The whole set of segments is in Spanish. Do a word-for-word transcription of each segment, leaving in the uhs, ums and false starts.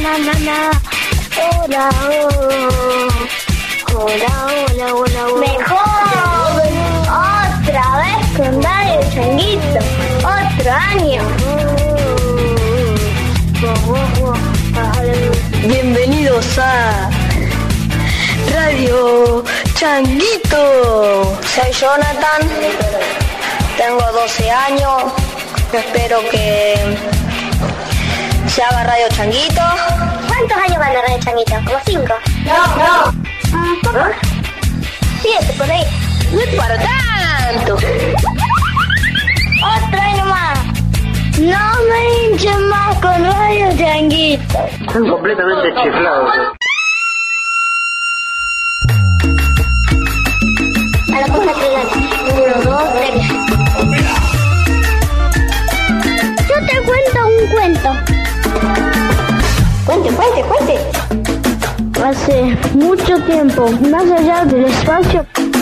na, na, na. Hola, oh. Hola, hola, hola, hola. Mejor. Otra vez con Radio Changuito. Otro año. Bienvenidos a Radio Changuito. Soy Jonathan, tengo doce años, espero que se haga Radio Changuito. ¿Cuántos años van a Radio Changuito? ¿Como cinco? No, no. Un poco. Siete, por ahí. No es para tanto. Otro año más. No me hinchen más con Radio Changuito. Están completamente chiflados. A la cosa que uno, dos, tres. Yo te cuento un cuento. Cuente, cuente, cuente. Hace mucho tiempo, más allá del espacio.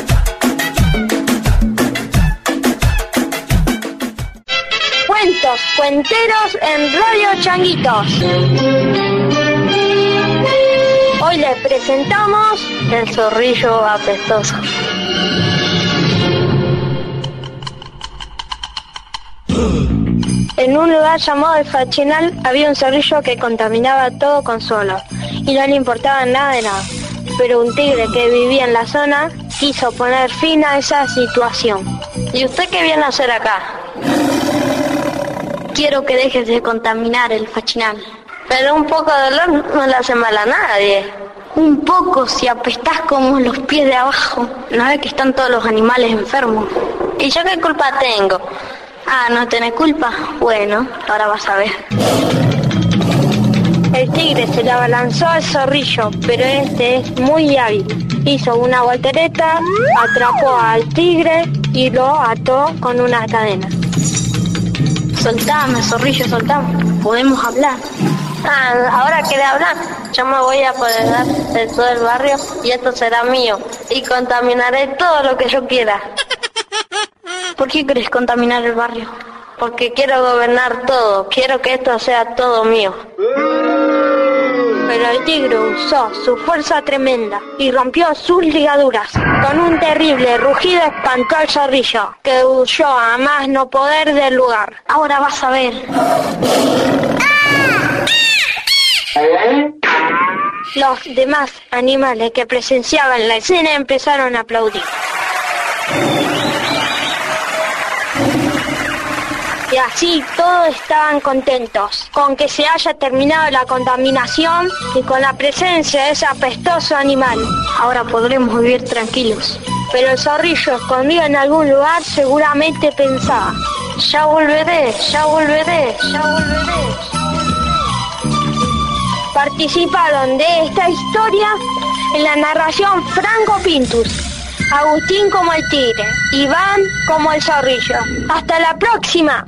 Cuentos cuenteros en Radio Changuitos. Hoy les presentamos El zorrillo apestoso. En un lugar llamado El Fachinal había un zorrillo que contaminaba todo con su olor y no le importaba nada de nada. Pero un tigre que vivía en la zona quiso poner fin a esa situación. ¿Y usted qué viene a hacer acá? Quiero que dejes de contaminar el Fachinal. Pero un poco de olor no le hace mal a nadie. Un poco si apestás como los pies de abajo. ¿No ves que están todos los animales enfermos? ¿Y yo qué culpa tengo? Ah, ¿no tenés culpa? Bueno, ahora vas a ver. El tigre se le abalanzó al zorrillo, pero este es muy hábil. Hizo una voltereta, atrapó al tigre y lo ató con una cadena. Soltame, zorrillo, soltame. Podemos hablar. Ah, ahora quiere hablar. Yo me voy a apoderar de todo el barrio y esto será mío. Y contaminaré todo lo que yo quiera. ¿Por qué querés contaminar el barrio? Porque quiero gobernar todo. Quiero que esto sea todo mío. Pero el tigre usó su fuerza tremenda y rompió sus ligaduras. Con un terrible rugido espantó al zorrillo, que huyó a más no poder del lugar. Ahora vas a ver. Los demás animales que presenciaban la escena empezaron a aplaudir. Y así todos estaban contentos con que se haya terminado la contaminación y con la presencia de ese apestoso animal. Ahora podremos vivir tranquilos. Pero el zorrillo, escondido en algún lugar, seguramente pensaba: ya volveré, ya volveré, ya volveré. Participaron de esta historia en la narración Franco Pintus, Agustín como el tigre, Iván como el zorrillo. ¡Hasta la próxima!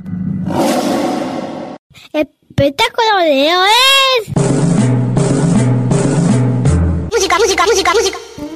Espectáculo de hoy es... Música, música, música, música.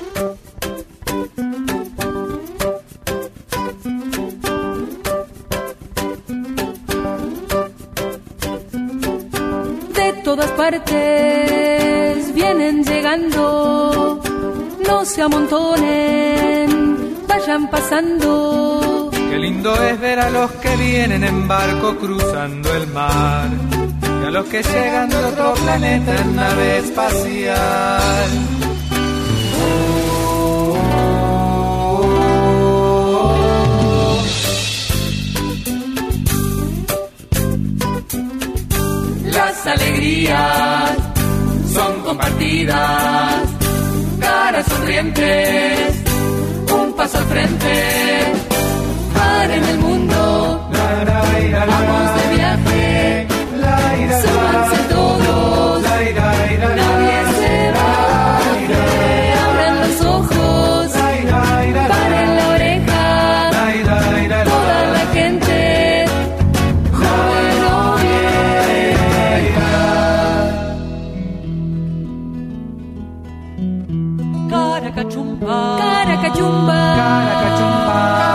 De todas partes vienen llegando, no se amontonen, vayan pasando. Qué lindo es ver a los que vienen en barco cruzando el mar y a los que llegan de otro planeta en nave espacial. Oh, oh, oh. Las alegrías son compartidas, caras sonrientes, un paso al frente. En el mundo, vamos de viaje, súbanse todos, nadie se va, abran los ojos, paren la oreja, toda la gente, joven o vieja. Caracachumba, caracachumba, caracachumba.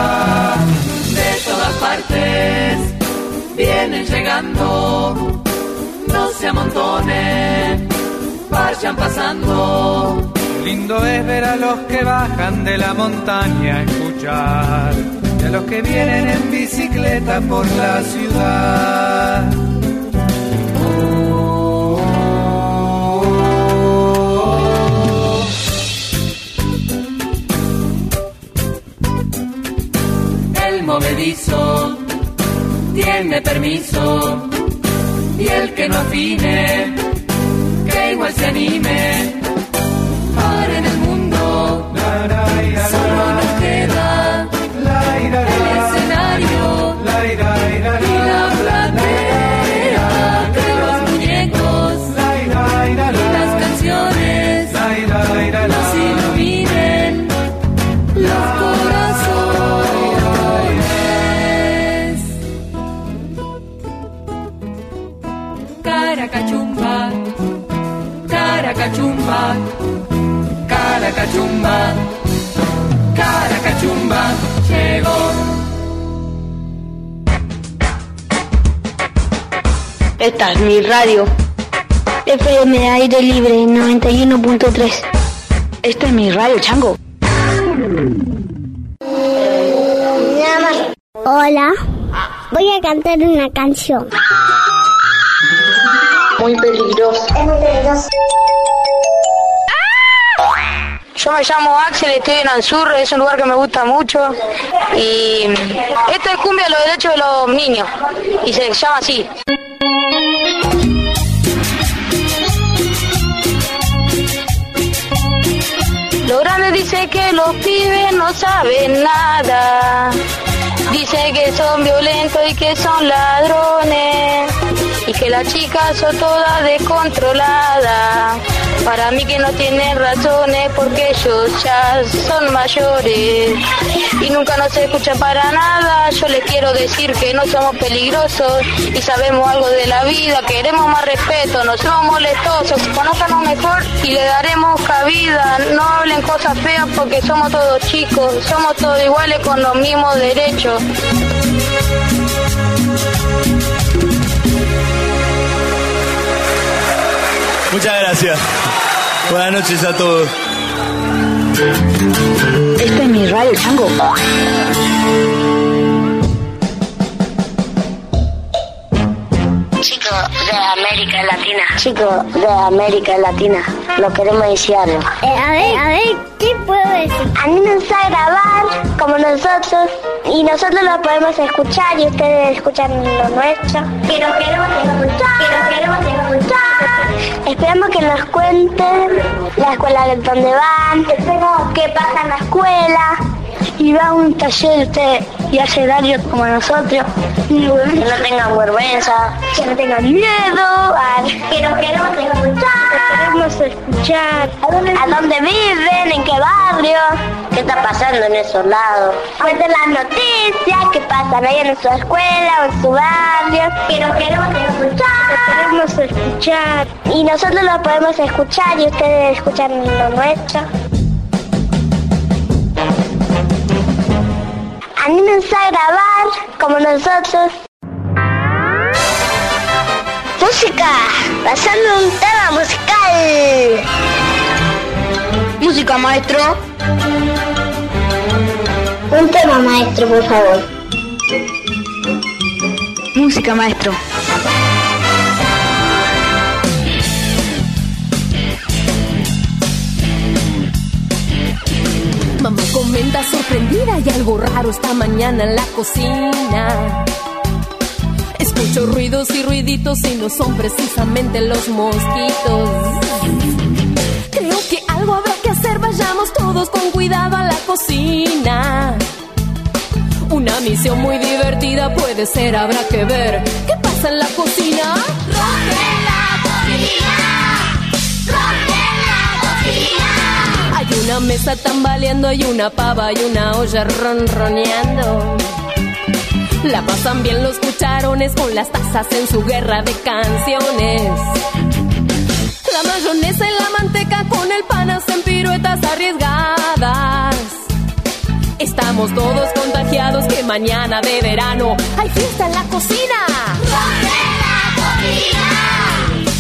Vienen llegando se amontonen, vayan pasando. Lindo es ver a los que bajan de la montaña a escuchar, y a los que vienen en bicicleta por la ciudad. Oh, oh, oh. El movedizo tiene permiso, y el que no afine, que igual se anime. Ahora en el mundo solo nos queda el escenario y la platea, que los muñecos y las canciones nos iluminen los corazones. Caracachumba, caracachumba, caracachumba, caracachumba, llegó. Esta es mi radio. F M de aire libre noventa y uno punto tres. Esta es mi radio, chango. Hola, voy a cantar una canción. Muy peligroso. Es muy peligroso. Yo me llamo Axel, estoy en Ansur, es un lugar que me gusta mucho. Y esto es cumbia de los derechos de los niños. Y se llama así. Los grandes dicen que los pibes no saben nada. Dicen que son violentos y que son ladrones. Y que las chicas son todas descontroladas. Para mí que no tienen razones porque ellos ya son mayores. Y nunca nos escuchan para nada. Yo les quiero decir que no somos peligrosos y sabemos algo de la vida. Queremos más respeto, no somos molestosos. Conózanos mejor y le daremos cabida. No hablen cosas feas porque somos todos chicos. Somos todos iguales con los mismos derechos. Muchas gracias. Buenas noches a todos. Esta es mi radio, chango. Chicos de América Latina. Chicos de América Latina. Lo queremos decir algo. Eh, a ver, a ver, ¿qué puedo decir? Anímense a grabar como nosotros. Y nosotros lo podemos escuchar y ustedes escuchan lo nuestro. Que lo queremos escuchar. Que lo queremos escuchar. Esperamos que nos cuenten la escuela donde van. Esperamos qué pasa en la escuela. Y va a un taller usted y hace radio como nosotros. Que no tengan vergüenza, que no tengan miedo, que nos queremos escuchar. Queremos escuchar a dónde, a dónde viven, en qué barrio, qué está pasando en esos lados. Cuenten las noticias que pasan ahí en su escuela o en su barrio. Que nos queremos escuchar. Queremos escuchar. Y nosotros lo podemos escuchar y ustedes escuchan lo nuestro. Anímense a grabar como nosotros. Música, pasando un tema musical. Música, maestro. Un tema, maestro, por favor. Música, maestro. Mamá comenta sorprendida y algo raro esta mañana en la cocina. Escucho ruidos y ruiditos y no son precisamente los mosquitos. Creo que algo habrá que hacer, vayamos todos con cuidado a la cocina. Una misión muy divertida puede ser, habrá que ver qué pasa en la cocina. ¡Rompe la cocina! ¡Rompe la cocina! Hay una mesa tambaleando, hay una pava y una olla ronroneando. La pasan bien los cucharones con las tazas en su guerra de canciones. La mayonesa y la manteca con el pan hacen piruetas arriesgadas. Estamos todos contagiados que mañana de verano hay fiesta en la cocina. ¡Rompe la cocina!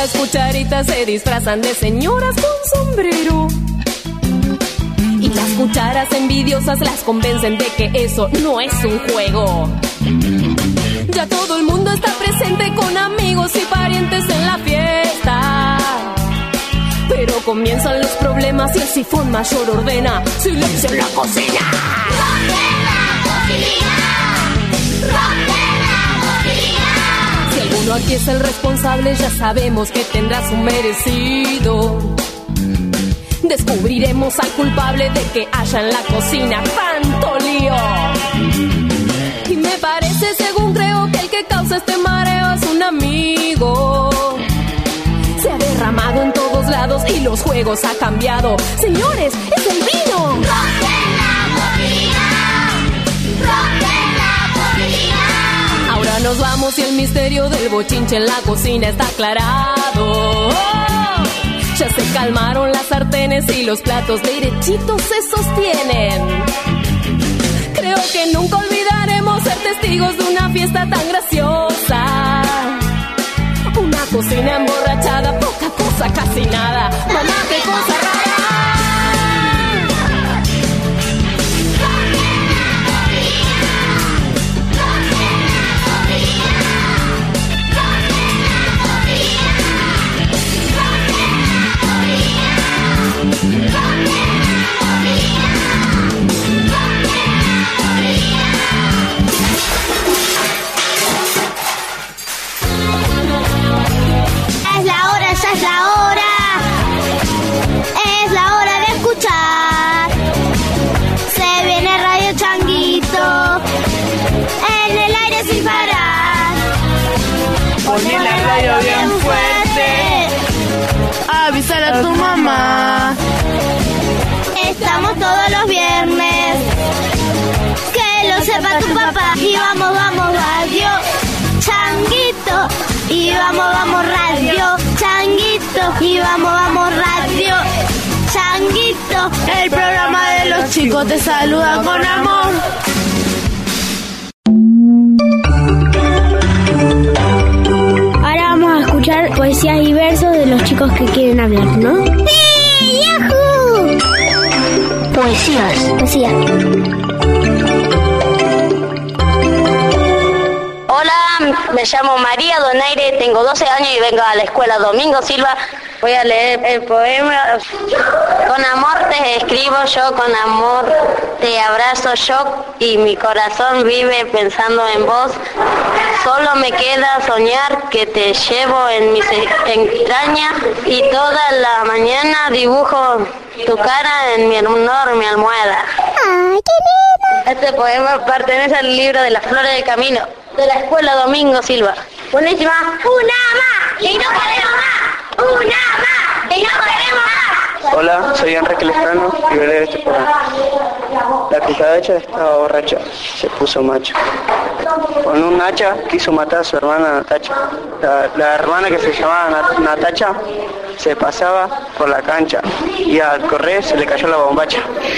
las cucharitas se disfrazan de señoras con sombrero. Y las cucharas envidiosas las convencen de que eso no es un juego. Ya todo el mundo está presente con amigos y parientes en la fiesta. Pero comienzan los problemas y el sifón mayor ordena: ¡silencio en la cocina! ¡Rompe la cocina! ¡Rompe la cocina! Si alguno aquí es el responsable, ya sabemos que tendrá su merecido. Descubriremos al culpable de que haya en la cocina tanto lío. Y me parece, según creo, que el que causa este mareo es un amigo. Se ha derramado en todos lados y los juegos ha cambiado. Señores, es el vino. ¡Rompe la cocina! ¡Rompe la cocina! Ahora nos vamos y el misterio del bochinche en la cocina está aclarado. Oh, ya se calmaron las sartenes y los platos derechitos se sostienen. Creo que nunca olvidaremos ser testigos de una fiesta tan graciosa. Una cocina emborrachada, poca cosa, casi nada. Mamá, qué cosa rara. Es la hora, ya es la hora. Es la hora de escuchar. Se viene Radio Changuito. En el aire sin parar. Poné la radio bien fuerte. Avísale a tu mamá. Estamos todos los viernes. Que lo sepa tu papá. Y vamos, vamos, Radio Changuito. Y vamos, vamos, Radio Changuito. Y vamos, vamos, Radio Changuito. El programa de los chicos te saluda con amor. Ahora vamos a escuchar poesías y versos de los chicos que quieren hablar, ¿no? ¡Sí! ¡Yahoo! Poesías. Poesías. Hola, me llamo María Donaire, tengo doce años y vengo a la escuela Domingo Silva. Voy a leer el poema. Con amor te escribo yo, con amor te abrazo yo y mi corazón vive pensando en vos. Solo me queda soñar que te llevo en mis entrañas y toda la mañana dibujo tu cara en mi enorme almohada. ¡Ay, qué lindo! Este poema pertenece al libro de las flores del camino de la escuela Domingo Silva. Buenísima. ¡Una más! ¡Y no queremos más! ¡Una más! ¡Y no queremos más! Hola, soy Enrique Lescano y voy a leer este poema. La cucaracha estaba borracha, se puso macho. Con un hacha quiso matar a su hermana Natacha. La, la hermana que se llamaba Nat- Natacha se pasaba por la cancha y al correr se le cayó la bombacha.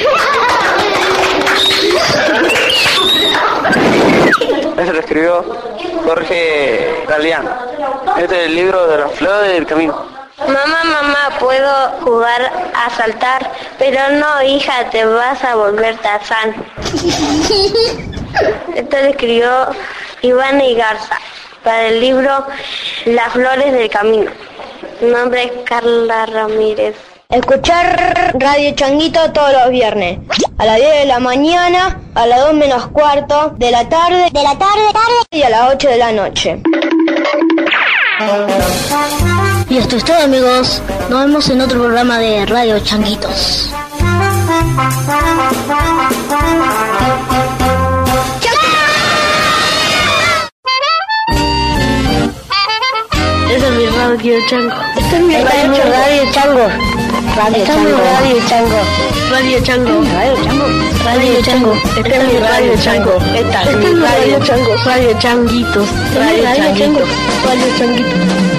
Eso lo escribió Jorge Galeano. Este es el libro de las flores del camino. Mamá, mamá, puedo jugar a saltar, pero no, hija, te vas a volver Tarzán. Esto lo escribió Iván y Garza para el libro Las flores del camino. Su nombre es Carla Ramírez. Escuchar Radio Changuito todos los viernes. A las diez de la mañana, a las dos menos cuarto de la tarde, De la tarde, tarde. y a las ocho de la noche. Y esto es todo, amigos. Nos vemos en otro programa de Radio Changuitos. Ese es mi Radio Chango. Este es mi Radio, Radio Chango. Radio Chango. Radio Chango. Radio Chango. Radio Chango. Radio Chango. Este es mi Radio Chango. Esta es mi Radio Chango. Radio Changuitos. Radio Changuitos. Radio Changuitos.